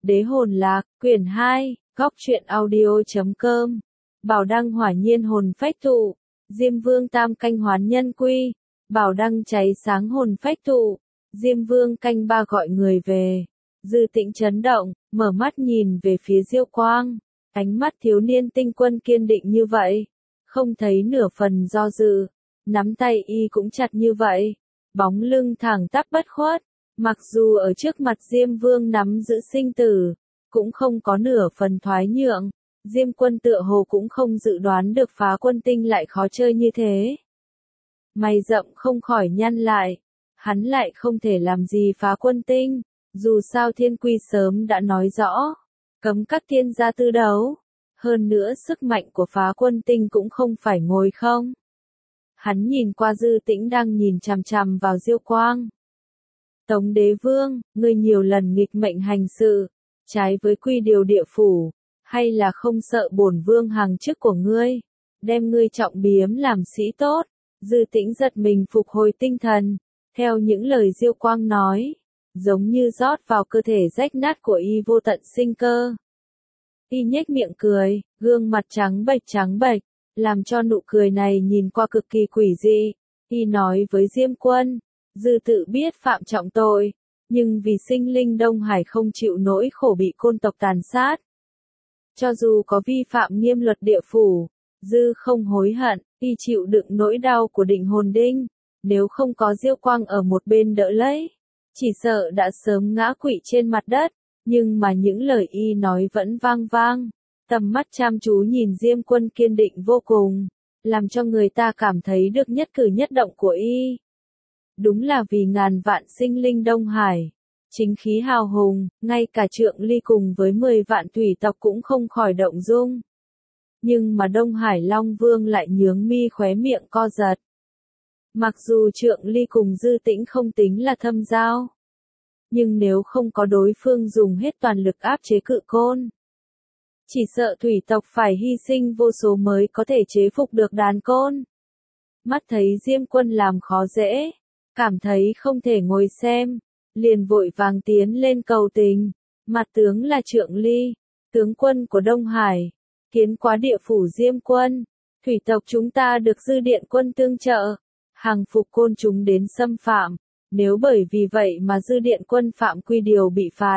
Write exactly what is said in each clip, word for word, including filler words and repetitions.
Đế hồn lạc, quyển hai, góc truyện audio.com. Bảo đăng hỏa nhiên hồn phách thụ, Diêm Vương tam canh hoán nhân quy. Bảo đăng cháy sáng hồn phách thụ, Diêm Vương canh ba gọi người về. Dư Tĩnh chấn động, mở mắt nhìn về phía Diêu Quang. Ánh mắt thiếu niên tinh quân kiên định như vậy, không thấy nửa phần do dự. Nắm tay y cũng chặt như vậy, bóng lưng thẳng tắp bất khuất. Mặc dù ở trước mặt Diêm Vương nắm giữ sinh tử, cũng không có nửa phần thoái nhượng. Diêm Quân tựa hồ cũng không dự đoán được Phá Quân Tinh lại khó chơi như thế. Mày rậm không khỏi nhăn lại, hắn lại không thể làm gì Phá Quân Tinh, dù sao Thiên Quy sớm đã nói rõ, cấm các thiên gia tư đấu. Hơn nữa sức mạnh của Phá Quân Tinh cũng không phải ngồi không. Hắn nhìn qua Dư Tĩnh đang nhìn chằm chằm vào Diêu Quang. Tống Đế Vương, ngươi nhiều lần nghịch mệnh hành sự, trái với quy điều địa phủ, hay là không sợ bổn vương hàng chức của ngươi, đem ngươi trọng biếm làm sĩ tốt. Dư Tĩnh giật mình phục hồi tinh thần, theo những lời Diêu Quang nói, giống như rót vào cơ thể rách nát của y vô tận sinh cơ. Y nhếch miệng cười, gương mặt trắng bệch trắng bệch, làm cho nụ cười này nhìn qua cực kỳ quỷ dị. Y nói với Diêm Quân, Dư tự biết phạm trọng tội, nhưng vì sinh linh Đông Hải không chịu nỗi khổ bị côn tộc tàn sát. Cho dù có vi phạm nghiêm luật địa phủ, Dư không hối hận, y chịu đựng nỗi đau của định hồn đinh. Nếu không có Diêu Quang ở một bên đỡ lấy, chỉ sợ đã sớm ngã quỵ trên mặt đất. Nhưng mà những lời y nói vẫn vang vang, tầm mắt chăm chú nhìn Diêm Quân kiên định vô cùng, làm cho người ta cảm thấy được nhất cử nhất động của y. Đúng là vì ngàn vạn sinh linh Đông Hải, chính khí hào hùng, ngay cả Trượng Ly cùng với mười vạn thủy tộc cũng không khỏi động dung. Nhưng mà Đông Hải Long Vương lại nhướng mi khóe miệng co giật. Mặc dù Trượng Ly cùng Dư Tĩnh không tính là thâm giao, nhưng nếu không có đối phương dùng hết toàn lực áp chế cự côn, chỉ sợ thủy tộc phải hy sinh vô số mới có thể chế phục được đàn côn. Mắt thấy Diêm Quân làm khó dễ, cảm thấy không thể ngồi xem, liền vội vàng tiến lên cầu tình. Mặt tướng là Trượng Ly, tướng quân của Đông Hải, kiến quá địa phủ Diêm Quân, thủy tộc chúng ta được Dư Điện Quân tương trợ, hàng phục côn chúng đến xâm phạm. Nếu bởi vì vậy mà Dư Điện Quân phạm quy điều bị phạt,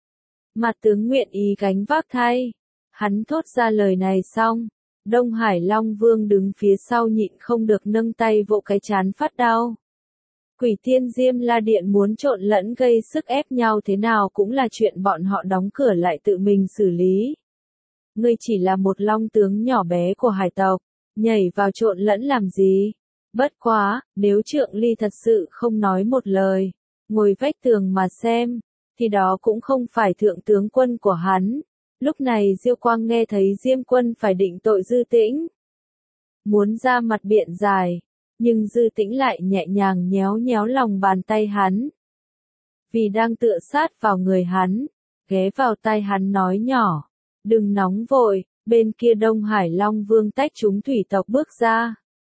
mặt tướng nguyện ý gánh vác thay. Hắn thốt ra lời này xong, Đông Hải Long Vương đứng phía sau nhịn không được nâng tay vỗ cái trán phát đau. Quỷ Thiên Diêm La Điện muốn trộn lẫn gây sức ép nhau thế nào cũng là chuyện bọn họ đóng cửa lại tự mình xử lý. Ngươi chỉ là một long tướng nhỏ bé của hải tộc, nhảy vào trộn lẫn làm gì? Bất quá, nếu Trượng Ly thật sự không nói một lời, ngồi vách tường mà xem, thì đó cũng không phải thượng tướng quân của hắn. Lúc này Diêu Quang nghe thấy Diêm Quân phải định tội Dư Tĩnh, muốn ra mặt biện giải, nhưng Dư Tĩnh lại nhẹ nhàng nhéo nhéo lòng bàn tay hắn. Vì đang tựa sát vào người hắn, ghé vào tai hắn nói nhỏ, đừng nóng vội. Bên kia Đông Hải Long Vương tách chúng thủy tộc bước ra,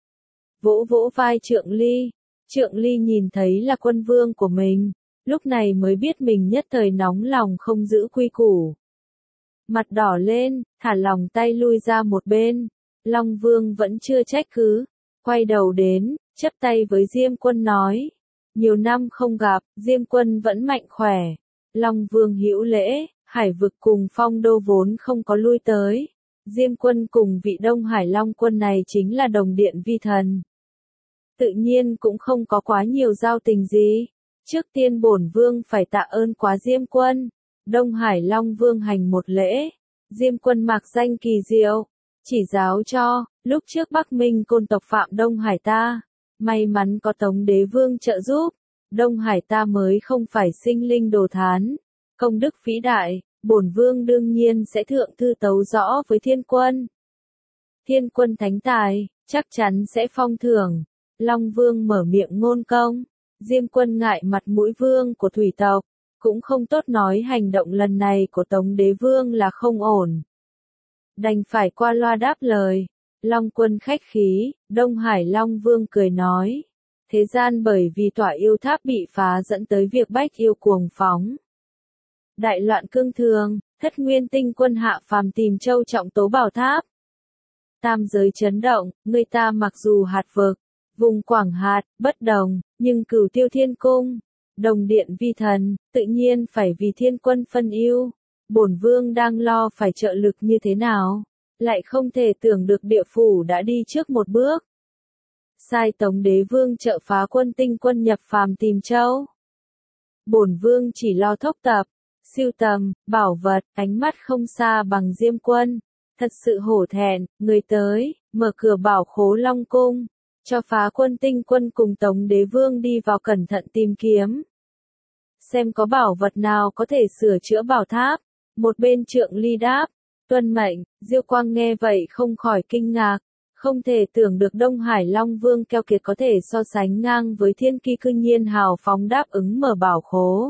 vỗ vỗ vai Trượng Ly. Trượng Ly nhìn thấy là quân vương của mình, lúc này mới biết mình nhất thời nóng lòng không giữ quy củ. Mặt đỏ lên, thả lòng tay lui ra một bên. Long Vương vẫn chưa trách cứ, quay đầu đến, chắp tay với Diêm Quân nói, nhiều năm không gặp, Diêm Quân vẫn mạnh khỏe. Long Vương hữu lễ, hải vực cùng phong đô vốn không có lui tới. Diêm Quân cùng vị Đông Hải Long Quân này chính là đồng điện vi thần, tự nhiên cũng không có quá nhiều giao tình gì. Trước tiên bổn vương phải tạ ơn quá Diêm Quân. Đông Hải Long Vương hành một lễ. Diêm Quân mạc danh kỳ diệu, chỉ giáo cho, lúc trước Bắc Minh côn tộc phạm Đông Hải ta, may mắn có Tống Đế Vương trợ giúp, Đông Hải ta mới không phải sinh linh đồ thán, công đức vĩ đại. Bổn vương đương nhiên sẽ thượng thư tấu rõ với Thiên Quân. Thiên Quân thánh tài, chắc chắn sẽ phong thưởng. Long Vương mở miệng ngôn công. Diêm Quân ngại mặt mũi vương của thủy tộc, cũng không tốt nói hành động lần này của Tống Đế Vương là không ổn. Đành phải qua loa đáp lời. Long Quân khách khí. Đông Hải Long Vương cười nói, thế gian bởi vì tỏa yêu tháp bị phá dẫn tới việc bách yêu cuồng phóng. đại loạn cương thường, thất nguyên tinh quân hạ phàm tìm châu trọng tố bảo tháp. Tam giới chấn động, người ta mặc dù hạt vực, vùng quảng hạt, bất đồng, nhưng cửu tiêu thiên cung, đồng điện vi thần, tự nhiên phải vì thiên quân phân ưu. Bổn vương đang lo phải trợ lực như thế nào, lại không thể tưởng được địa phủ đã đi trước một bước. Sai Tống đế vương trợ phá quân tinh quân nhập phàm tìm châu. Bổn vương chỉ lo thốc tập, siêu tầm, bảo vật, ánh mắt không xa bằng Diêm quân. Thật sự hổ thẹn, người tới, mở cửa bảo khố Long Cung, cho phá quân tinh quân cùng Tống đế vương đi vào cẩn thận tìm kiếm. Xem có bảo vật nào có thể sửa chữa bảo tháp. Một bên Trượng Ly đáp, tuân mệnh. Diêu Quang nghe vậy không khỏi kinh ngạc, không thể tưởng được Đông Hải Long Vương keo kiệt có thể so sánh ngang với Thiên Ki cư nhiên hào phóng đáp ứng mở bảo khố.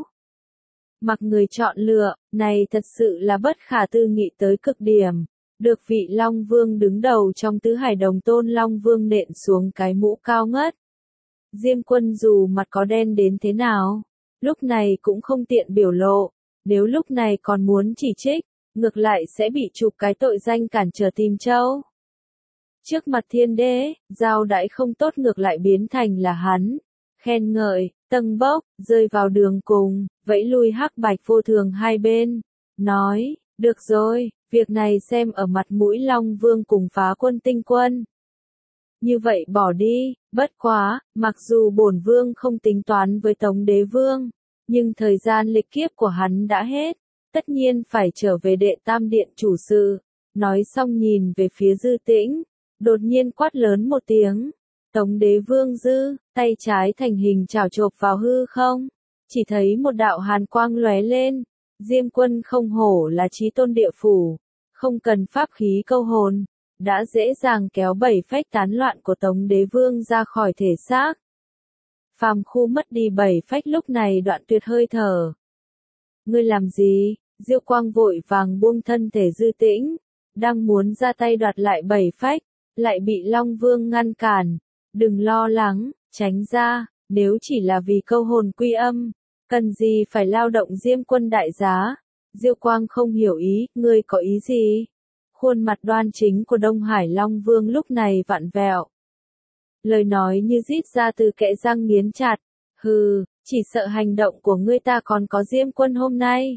Mặc người chọn lựa, này thật sự là bất khả tư nghị tới cực điểm. Được vị Long Vương đứng đầu trong tứ hải đồng tôn Long Vương nện xuống cái mũ cao ngất. Diêm quân dù mặt có đen đến thế nào, lúc này cũng không tiện biểu lộ. Nếu lúc này còn muốn chỉ trích, ngược lại sẽ bị chụp cái tội danh cản trở tìm châu. Trước mặt thiên đế, giao đãi không tốt ngược lại biến thành là hắn. Khen ngợi, tâng bốc, rơi vào đường cùng, vẫy lui hắc bạch vô thường hai bên. Nói, được rồi, việc này xem ở mặt mũi Long Vương cùng phá quân tinh quân. Như vậy bỏ đi, bất quá, mặc dù bổn vương không tính toán với Tống đế vương. Nhưng thời gian lịch kiếp của hắn đã hết, tất nhiên phải trở về đệ tam điện chủ sự. Nói xong nhìn về phía Dư Tĩnh, đột nhiên quát lớn một tiếng. Tống đế vương Dư, tay trái thành hình chảo chộp vào hư không. Chỉ thấy một đạo hàn quang lóe lên. Diêm quân không hổ là chí tôn địa phủ, không cần pháp khí câu hồn, đã dễ dàng kéo bảy phách tán loạn của Tống đế vương ra khỏi thể xác. Phàm khu mất đi bảy phách lúc này đoạn tuyệt hơi thở. Ngươi làm gì? Diêu Quang vội vàng buông thân thể Dư Tĩnh, đang muốn ra tay đoạt lại bảy phách, lại bị Long Vương ngăn cản. Đừng lo lắng, tránh ra, nếu chỉ là vì câu hồn quy âm, cần gì phải lao động Diêm quân đại giá. Diêu Quang không hiểu ý, ngươi có ý gì? Khuôn mặt đoan chính của Đông Hải Long Vương lúc này vặn vẹo. Lời nói như rít ra từ kẽ răng nghiến chặt. Hừ, chỉ sợ hành động của ngươi ta còn có Diêm quân hôm nay.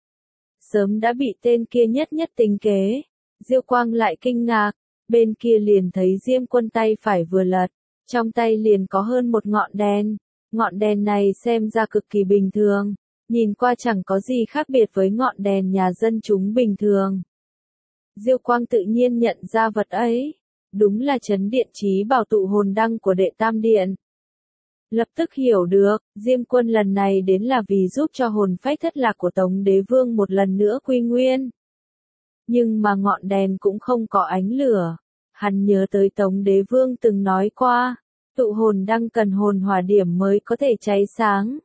Sớm đã bị tên kia nhất nhất tính kế. Diêu Quang lại kinh ngạc, bên kia liền thấy Diêm quân tay phải vừa lật, trong tay liền có hơn một ngọn đèn. Ngọn đèn này xem ra cực kỳ bình thường, nhìn qua chẳng có gì khác biệt với ngọn đèn nhà dân chúng bình thường. Diêu Quang tự nhiên nhận ra vật ấy. Đúng là chấn điện trí bảo tụ hồn đăng của đệ tam điện. Lập tức hiểu được, Diêm quân lần này đến là vì giúp cho hồn phách thất lạc của Tống đế vương một lần nữa quy nguyên. Nhưng mà ngọn đèn cũng không có ánh lửa. Hắn nhớ tới Tống đế vương từng nói qua, tụ hồn đăng cần hồn hỏa điểm mới có thể cháy sáng.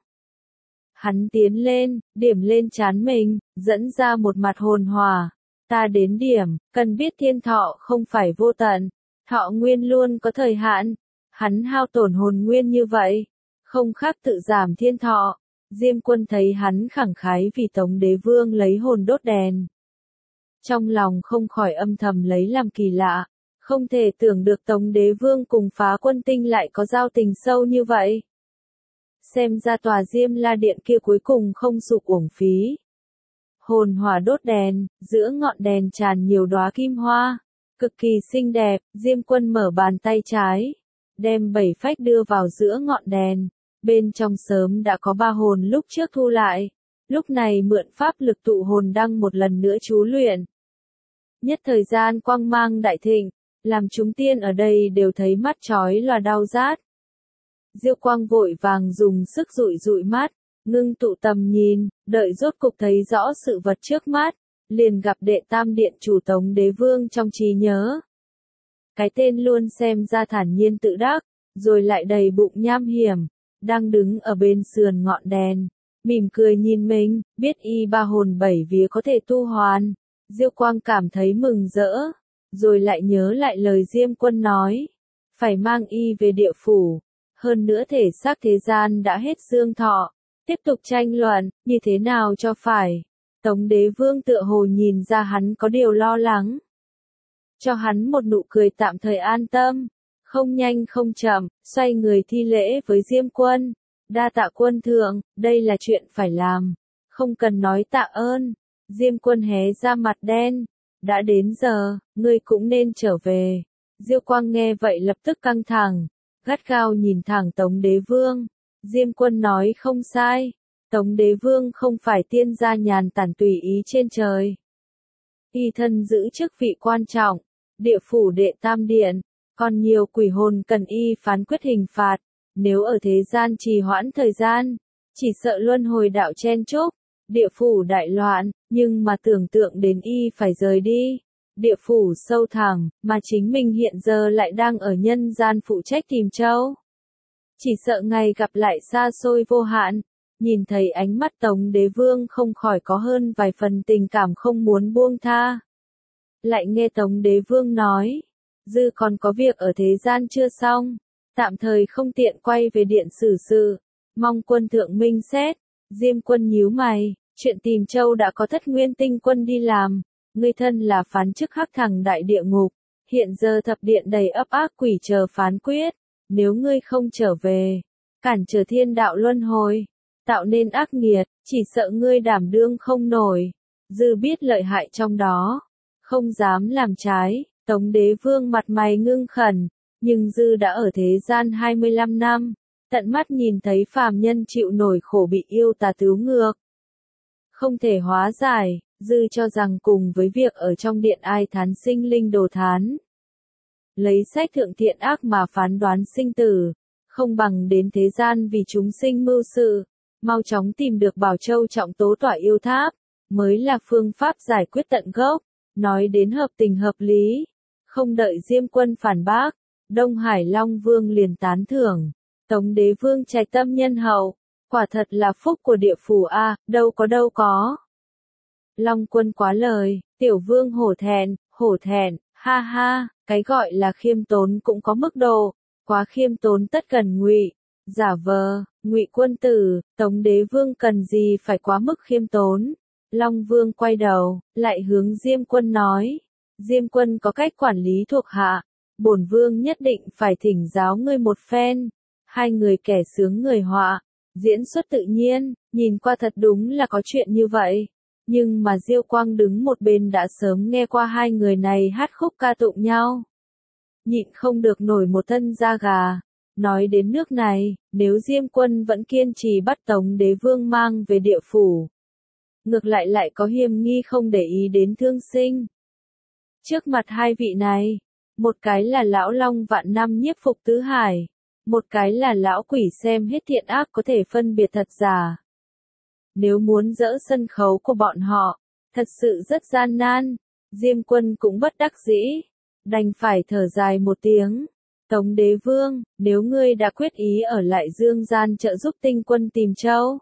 Hắn tiến lên, điểm lên trán mình, dẫn ra một mặt hồn hỏa. Ta đến điểm, cần biết thiên thọ không phải vô tận. Thọ nguyên luôn có thời hạn, hắn hao tổn hồn nguyên như vậy, không khác tự giảm thiên thọ. Diêm quân thấy hắn khẳng khái vì Tống đế vương lấy hồn đốt đèn. Trong lòng không khỏi âm thầm lấy làm kỳ lạ, không thể tưởng được Tống đế vương cùng phá quân tinh lại có giao tình sâu như vậy. Xem ra tòa Diêm La Điện kia cuối cùng không sụp uổng phí. Hồn hỏa đốt đèn, giữa ngọn đèn tràn nhiều đóa kim hoa. Cực kỳ xinh đẹp, Diêm quân mở bàn tay trái, đem bảy phách đưa vào giữa ngọn đèn, bên trong sớm đã có ba hồn lúc trước thu lại, lúc này mượn pháp lực tụ hồn đăng một lần nữa chú luyện. Nhất thời gian quang mang đại thịnh, làm chúng tiên ở đây đều thấy mắt chói lòa đau rát. Diêu Quang vội vàng dùng sức dụi dụi mắt, ngưng tụ tầm nhìn, đợi rốt cục thấy rõ sự vật trước mắt. Liền gặp đệ tam điện chủ Tống đế vương trong trí nhớ. Cái tên luôn xem ra thản nhiên tự đắc, rồi lại đầy bụng nham hiểm, đang đứng ở bên sườn ngọn đèn, mỉm cười nhìn mình, biết y ba hồn bảy vía có thể tu hoàn. Diêu Quang cảm thấy mừng rỡ, rồi lại nhớ lại lời Diêm quân nói, phải mang y về địa phủ, hơn nữa thể xác thế gian đã hết dương thọ, tiếp tục tranh luận, như thế nào cho phải. Tống Đế Vương tựa hồ nhìn ra hắn có điều lo lắng. Cho hắn một nụ cười tạm thời an tâm, không nhanh không chậm, xoay người thi lễ với Diêm Quân. Đa tạ quân thượng, đây là chuyện phải làm, không cần nói tạ ơn. Diêm Quân hé ra mặt đen, đã đến giờ, ngươi cũng nên trở về. Diêu Quang nghe vậy lập tức căng thẳng, gắt gao nhìn thẳng Tống Đế Vương. Diêm Quân nói không sai, Tống Đế Vương không phải tiên gia nhàn tản tùy ý trên trời. Y thân giữ chức vị quan trọng, địa phủ đệ tam điện, còn nhiều quỷ hồn cần y phán quyết hình phạt. Nếu ở thế gian trì hoãn thời gian, chỉ sợ luân hồi đạo chen chúc, địa phủ đại loạn, nhưng mà tưởng tượng đến y phải rời đi. Địa phủ sâu thẳm, mà chính mình hiện giờ lại đang ở nhân gian phụ trách tìm châu. Chỉ sợ ngày gặp lại xa xôi vô hạn. Nhìn thấy ánh mắt Tống Đế Vương không khỏi có hơn vài phần tình cảm không muốn buông tha. Lại nghe Tống Đế Vương nói, dư còn có việc ở thế gian chưa xong, tạm thời không tiện quay về điện xử sự, mong quân thượng minh xét. Diêm Quân nhíu mày, chuyện tìm châu đã có Thất Nguyên Tinh Quân đi làm, ngươi thân là phán chức hắc thẳng đại địa ngục, hiện giờ thập điện đầy ấp ác quỷ chờ phán quyết, nếu ngươi không trở về, cản trở thiên đạo luân hồi, tạo nên ác nghiệt, chỉ sợ ngươi đảm đương không nổi. Dư biết lợi hại trong đó, không dám làm trái. Tống Đế Vương mặt mày ngưng khẩn, nhưng Dư đã ở thế gian hai mươi lăm năm, tận mắt nhìn thấy phàm nhân chịu nổi khổ bị yêu tà tứ ngược. Không thể hóa giải, Dư cho rằng cùng với việc ở trong điện ai thán sinh linh đồ thán. Lấy sách thượng thiện ác mà phán đoán sinh tử, không bằng đến thế gian vì chúng sinh mưu sự, mau chóng tìm được Bảo Châu trọng tố tỏa yêu tháp, mới là phương pháp giải quyết tận gốc. Nói đến hợp tình hợp lý, không đợi Diêm Quân phản bác, Đông Hải Long Vương liền tán thưởng. Tống Đế Vương trạch tâm nhân hậu, quả thật là phúc của địa phủ a, đâu có đâu có. Long Quân quá lời, tiểu vương hổ thẹn, hổ thẹn, ha ha, cái gọi là khiêm tốn cũng có mức độ, quá khiêm tốn tất cần ngụy, giả vờ, ngụy quân tử, Tống Đế Vương cần gì phải quá mức khiêm tốn. Long Vương quay đầu, lại hướng Diêm Quân nói, Diêm Quân có cách quản lý thuộc hạ, bổn vương nhất định phải thỉnh giáo ngươi một phen. Hai người kẻ sướng người họa, diễn xuất tự nhiên, nhìn qua thật đúng là có chuyện như vậy. Nhưng mà Diêu Quang đứng một bên đã sớm nghe qua hai người này hát khúc ca tụng nhau. Nhịn không được nổi một thân da gà. Nói đến nước này, nếu Diêm Quân vẫn kiên trì bắt Tống Đế Vương mang về địa phủ, ngược lại lại có hiềm nghi không để ý đến thương sinh. Trước mặt hai vị này, một cái là lão Long vạn năm nhiếp phục tứ hải, một cái là lão quỷ xem hết thiện ác có thể phân biệt thật giả. Nếu muốn dỡ sân khấu của bọn họ, thật sự rất gian nan. Diêm Quân cũng bất đắc dĩ, đành phải thở dài một tiếng. Tống Đế Vương, nếu ngươi đã quyết ý ở lại dương gian trợ giúp tinh quân tìm châu,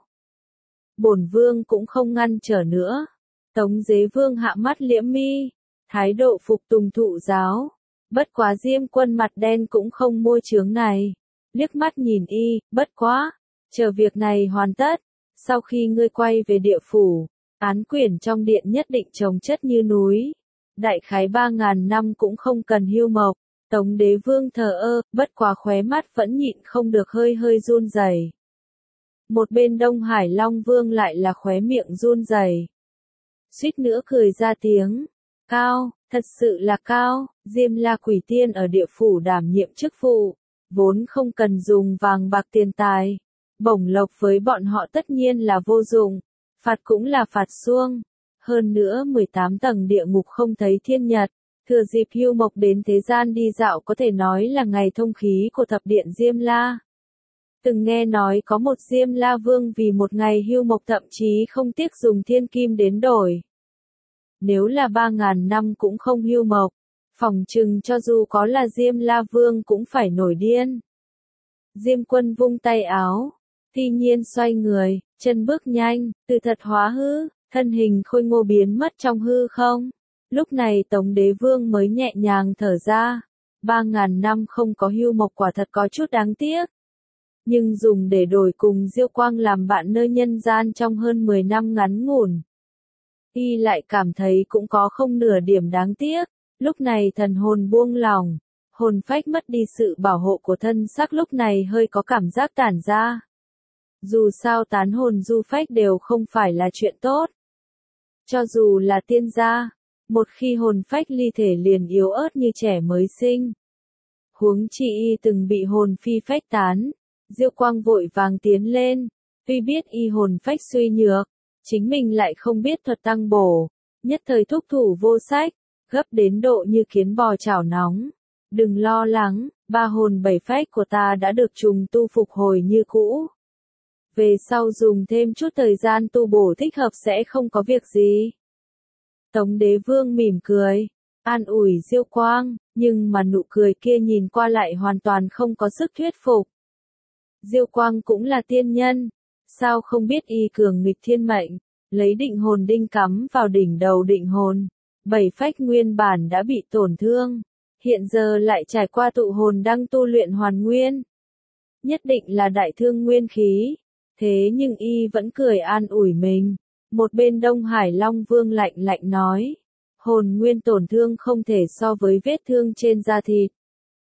bổn vương cũng không ngăn trở nữa. Tống Đế Vương hạ mắt liễm mi, thái độ phục tùng thụ giáo. Bất quá Diêm Quân mặt đen cũng không môi chướng này, liếc mắt nhìn y, bất quá, chờ việc này hoàn tất, sau khi ngươi quay về địa phủ, án quyển trong điện nhất định chồng chất như núi, đại khái ba ngàn năm cũng không cần hưu mộc. Tống Đế Vương thờ ơ, bất quá khóe mắt vẫn nhịn không được hơi hơi run rẩy. Một bên Đông Hải Long Vương lại là khóe miệng run rẩy, suýt nữa cười ra tiếng. Cao, thật sự là cao. Diêm La Quỷ Tiên ở địa phủ đảm nhiệm chức vụ, vốn không cần dùng vàng bạc tiền tài, bổng lộc với bọn họ tất nhiên là vô dụng, phạt cũng là phạt suông. Hơn nữa mười tám tầng địa ngục không thấy thiên nhật, thừa dịp hưu mộc đến thế gian đi dạo có thể nói là ngày thông khí của thập điện Diêm La. Từng nghe nói có một Diêm La Vương vì một ngày hưu mộc thậm chí không tiếc dùng thiên kim đến đổi. Nếu là ba ngàn năm cũng không hưu mộc, phỏng chừng cho dù có là Diêm La Vương cũng phải nổi điên. Diêm Quân vung tay áo, thi nhiên xoay người, chân bước nhanh, từ thật hóa hư, thân hình khôi ngô biến mất trong hư không. Lúc này Tống Đế Vương mới nhẹ nhàng thở ra. Ba ngàn năm không có hưu mộc quả thật có chút đáng tiếc. Nhưng dùng để đổi cùng Diêu Quang làm bạn nơi nhân gian trong hơn mười năm ngắn ngủn, Y lại cảm thấy cũng có không nửa điểm đáng tiếc, lúc này thần hồn buông lòng, hồn phách mất đi sự bảo hộ của thân xác lúc này hơi có cảm giác tản ra. Dù sao tán hồn du phách đều không phải là chuyện tốt. Cho dù là tiên gia, một khi hồn phách ly thể liền yếu ớt như trẻ mới sinh. Huống chi y từng bị hồn phi phách tán, Diêu Quang vội vàng tiến lên, tuy biết y hồn phách suy nhược, chính mình lại không biết thuật tăng bổ, nhất thời thúc thủ vô sách, gấp đến độ như kiến bò chảo nóng. Đừng lo lắng, ba hồn bảy phách của ta đã được trùng tu phục hồi như cũ. Về sau dùng thêm chút thời gian tu bổ thích hợp sẽ không có việc gì. Tống Đế Vương mỉm cười, an ủi Diêu Quang, nhưng mà nụ cười kia nhìn qua lại hoàn toàn không có sức thuyết phục. Diêu Quang cũng là tiên nhân, sao không biết y cường nghịch thiên mệnh, lấy định hồn đinh cắm vào đỉnh đầu định hồn, bảy phách nguyên bản đã bị tổn thương, hiện giờ lại trải qua tụ hồn đang tu luyện hoàn nguyên. Nhất định là đại thương nguyên khí, thế nhưng y vẫn cười an ủi mình. Một bên Đông Hải Long Vương lạnh lạnh nói, hồn nguyên tổn thương không thể so với vết thương trên da thịt.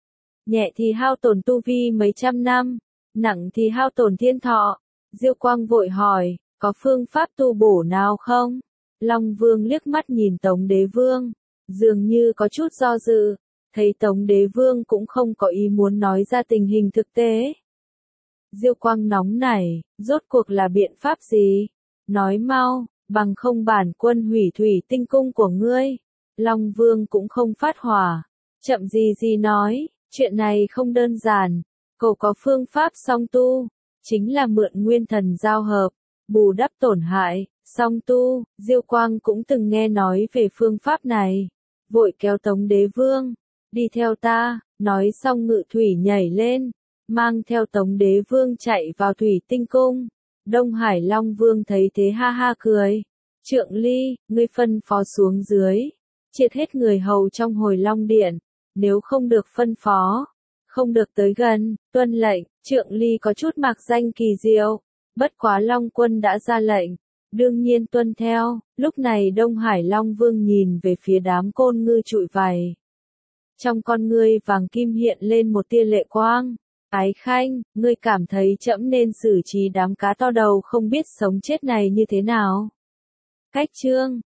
Nhẹ thì hao tổn tu vi mấy trăm năm, nặng thì hao tổn thiên thọ. Diêu Quang vội hỏi, có phương pháp tu bổ nào không? Long Vương liếc mắt nhìn Tống Đế Vương, dường như có chút do dự, thấy Tống Đế Vương cũng không có ý muốn nói ra tình hình thực tế. Diêu Quang nóng nảy, rốt cuộc là biện pháp gì? Nói mau, bằng không bản quân hủy thủy tinh cung của ngươi. Long Vương cũng không phát hỏa, chậm gì gì nói, chuyện này không đơn giản, cậu có phương pháp song tu, chính là mượn nguyên thần giao hợp, bù đắp tổn hại, song tu. Diêu Quang cũng từng nghe nói về phương pháp này, vội kéo Tống Đế Vương, đi theo ta, nói xong ngự thủy nhảy lên, mang theo Tống Đế Vương chạy vào thủy tinh cung. Đông Hải Long Vương thấy thế ha ha cười, Trượng Ly, ngươi phân phó xuống dưới, triệt hết người hầu trong hồi Long Điện, nếu không được phân phó, không được tới gần, tuân lệnh. Trượng Ly có chút mạc danh kỳ diệu, bất quá Long Quân đã ra lệnh, đương nhiên tuân theo. Lúc này Đông Hải Long Vương nhìn về phía đám côn ngư trụi vầy, trong con ngươi vàng kim hiện lên một tia lệ quang. Ái Khanh, ngươi cảm thấy trẫm nên xử trí đám cá to đầu không biết sống chết này như thế nào? Cách chương